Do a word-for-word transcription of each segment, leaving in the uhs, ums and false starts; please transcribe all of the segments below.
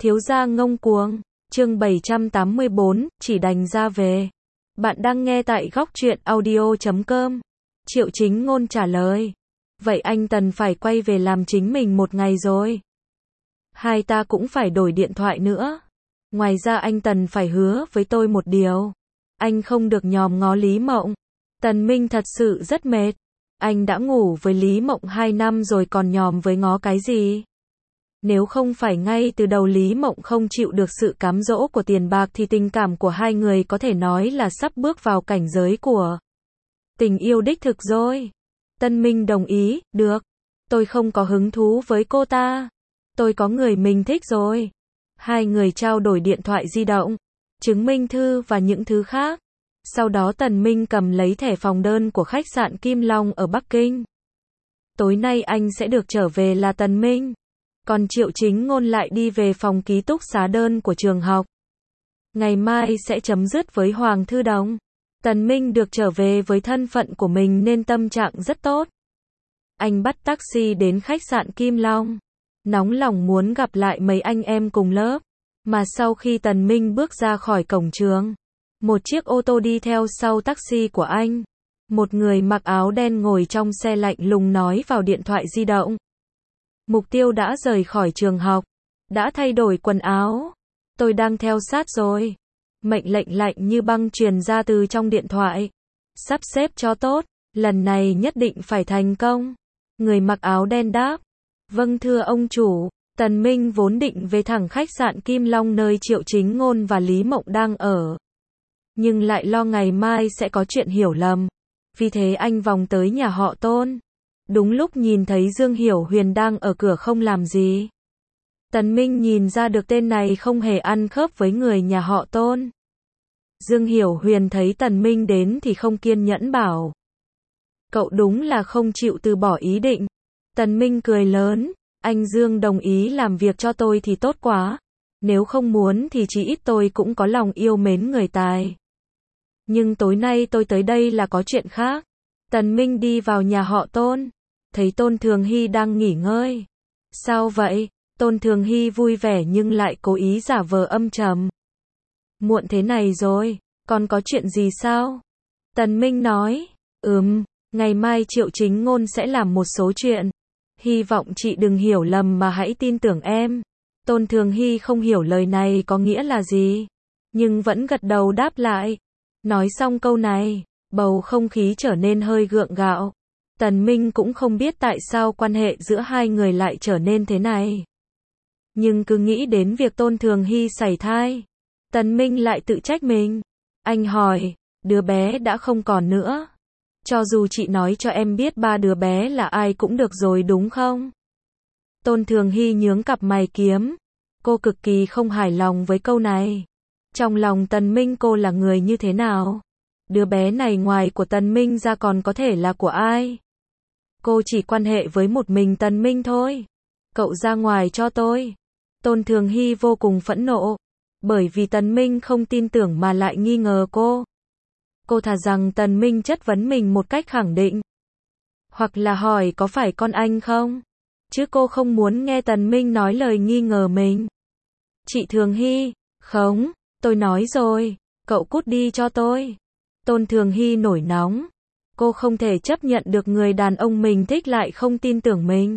Thiếu gia ngông cuồng, chương bảy trăm tám mươi bốn, chỉ đành ra về. Bạn đang nghe tại góc truyện audio chấm com. Triệu Chính Ngôn trả lời. Vậy anh Tần phải quay về làm chính mình một ngày rồi. Hai ta cũng phải đổi điện thoại nữa. Ngoài ra anh Tần phải hứa với tôi một điều. Anh không được nhòm ngó Lý Mộng. Tần Minh thật sự rất mệt. Anh đã ngủ với Lý Mộng hai năm rồi còn nhòm với ngó cái gì? Nếu không phải ngay từ đầu Lý Mộng không chịu được sự cám dỗ của tiền bạc thì tình cảm của hai người có thể nói là sắp bước vào cảnh giới của tình yêu đích thực rồi. Tân Minh đồng ý, được. Tôi không có hứng thú với cô ta. Tôi có người mình thích rồi. Hai người trao đổi điện thoại di động, chứng minh thư và những thứ khác. Sau đó Tần Minh cầm lấy thẻ phòng đơn của khách sạn Kim Long ở Bắc Kinh. Tối nay anh sẽ được trở về là Tần Minh. Còn Triệu Chính Ngôn lại đi về phòng ký túc xá đơn của trường học. Ngày mai sẽ chấm dứt với Hoàng Thư Đồng. Tần Minh được trở về với thân phận của mình nên tâm trạng rất tốt. Anh bắt taxi đến khách sạn Kim Long. Nóng lòng muốn gặp lại mấy anh em cùng lớp. Mà sau khi Tần Minh bước ra khỏi cổng trường, một chiếc ô tô đi theo sau taxi của anh. Một người mặc áo đen ngồi trong xe lạnh lùng nói vào điện thoại di động. Mục tiêu đã rời khỏi trường học, đã thay đổi quần áo. Tôi đang theo sát rồi. Mệnh lệnh lạnh như băng truyền ra từ trong điện thoại. Sắp xếp cho tốt, lần này nhất định phải thành công. Người mặc áo đen đáp. Vâng thưa ông chủ. Tần Minh vốn định về thẳng khách sạn Kim Long nơi Triệu Chính Ngôn và Lý Mộng đang ở. Nhưng lại lo ngày mai sẽ có chuyện hiểu lầm. Vì thế anh vòng tới nhà họ Tôn. Đúng lúc nhìn thấy Dương Hiểu Huyền đang ở cửa không làm gì. Tần Minh nhìn ra được tên này không hề ăn khớp với người nhà họ Tôn. Dương Hiểu Huyền thấy Tần Minh đến thì không kiên nhẫn bảo. Cậu đúng là không chịu từ bỏ ý định. Tần Minh cười lớn. Anh Dương đồng ý làm việc cho tôi thì tốt quá. Nếu không muốn thì chỉ ít tôi cũng có lòng yêu mến người tài. Nhưng tối nay tôi tới đây là có chuyện khác. Tần Minh đi vào nhà họ Tôn. Thấy Tôn Thường Hy đang nghỉ ngơi. Sao vậy? Tôn Thường Hy vui vẻ nhưng lại cố ý giả vờ âm trầm. Muộn thế này rồi, còn có chuyện gì sao? Tần Minh nói. Ừm, ngày mai Triệu Chính Ngôn sẽ làm một số chuyện. Hy vọng chị đừng hiểu lầm mà hãy tin tưởng em. Tôn Thường Hy không hiểu lời này có nghĩa là gì. Nhưng vẫn gật đầu đáp lại. Nói xong câu này, bầu không khí trở nên hơi gượng gạo. Tần Minh cũng không biết tại sao quan hệ giữa hai người lại trở nên thế này. Nhưng cứ nghĩ đến việc Tôn Thường Hy sảy thai, Tần Minh lại tự trách mình. Anh hỏi, đứa bé đã không còn nữa. Cho dù chị nói cho em biết ba đứa bé là ai cũng được rồi đúng không? Tôn Thường Hy nhướng cặp mày kiếm. Cô cực kỳ không hài lòng với câu này. Trong lòng Tần Minh cô là người như thế nào? Đứa bé này ngoài của Tần Minh ra còn có thể là của ai? Cô chỉ quan hệ với một mình Tần Minh thôi. Cậu ra ngoài cho tôi. Tôn Thường Hy vô cùng phẫn nộ. Bởi vì Tần Minh không tin tưởng mà lại nghi ngờ cô. Cô thà rằng Tần Minh chất vấn mình một cách khẳng định. Hoặc là hỏi có phải con anh không? Chứ cô không muốn nghe Tần Minh nói lời nghi ngờ mình. Chị Thường Hy, không, tôi nói rồi, cậu cút đi cho tôi. Tôn Thường Hy nổi nóng. Cô không thể chấp nhận được người đàn ông mình thích lại không tin tưởng mình.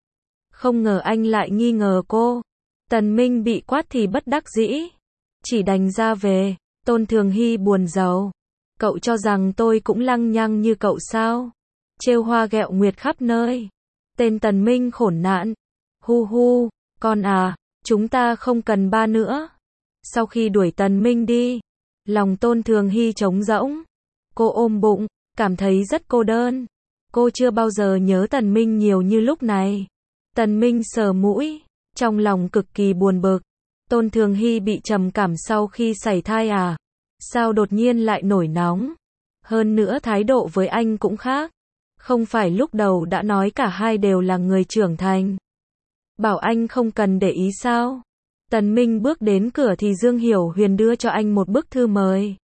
Không ngờ anh lại nghi ngờ cô. Tần Minh bị quát thì bất đắc dĩ. Chỉ đành ra về. Tôn Thường Hy buồn rầu. Cậu cho rằng tôi cũng lăng nhăng như cậu sao? Trêu hoa ghẹo nguyệt khắp nơi. Tên Tần Minh khốn nạn. Hu hu, con à, chúng ta không cần ba nữa. Sau khi đuổi Tần Minh đi, lòng Tôn Thường Hy trống rỗng. Cô ôm bụng, cảm thấy rất cô đơn. Cô chưa bao giờ nhớ Tần Minh nhiều như lúc này. Tần Minh sờ mũi, trong lòng cực kỳ buồn bực. Tôn Thường Hy bị trầm cảm sau khi sảy thai à? Sao đột nhiên lại nổi nóng? Hơn nữa thái độ với anh cũng khác. Không phải lúc đầu đã nói cả hai đều là người trưởng thành. Bảo anh không cần để ý sao? Tần Minh bước đến cửa thì Dương Hiểu Huyền đưa cho anh một bức thư mời.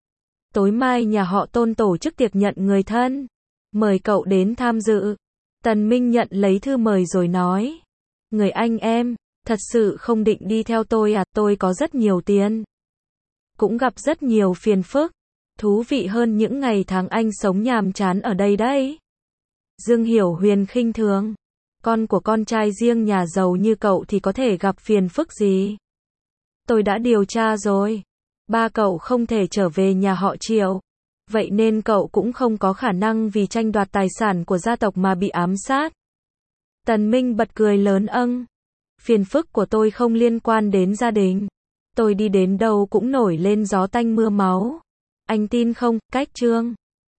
Tối mai nhà họ Tôn tổ chức tiệc nhận người thân. Mời cậu đến tham dự. Tần Minh nhận lấy thư mời rồi nói. Người anh em, Thật sự không định đi theo tôi à, tôi có rất nhiều tiền. Cũng gặp rất nhiều phiền phức. Thú vị hơn những ngày tháng anh sống nhàm chán ở đây đấy. Dương Hiểu Huyền khinh thường. Con của con trai riêng nhà giàu như cậu thì có thể gặp phiền phức gì? Tôi đã điều tra rồi. Ba cậu không thể trở về nhà họ Triệu. Vậy nên cậu cũng không có khả năng vì tranh đoạt tài sản của gia tộc mà bị ám sát. Tần Minh bật cười lớn âng. Phiền phức của tôi không liên quan đến gia đình. Tôi đi đến đâu cũng nổi lên gió tanh mưa máu. Anh tin không? Cách chương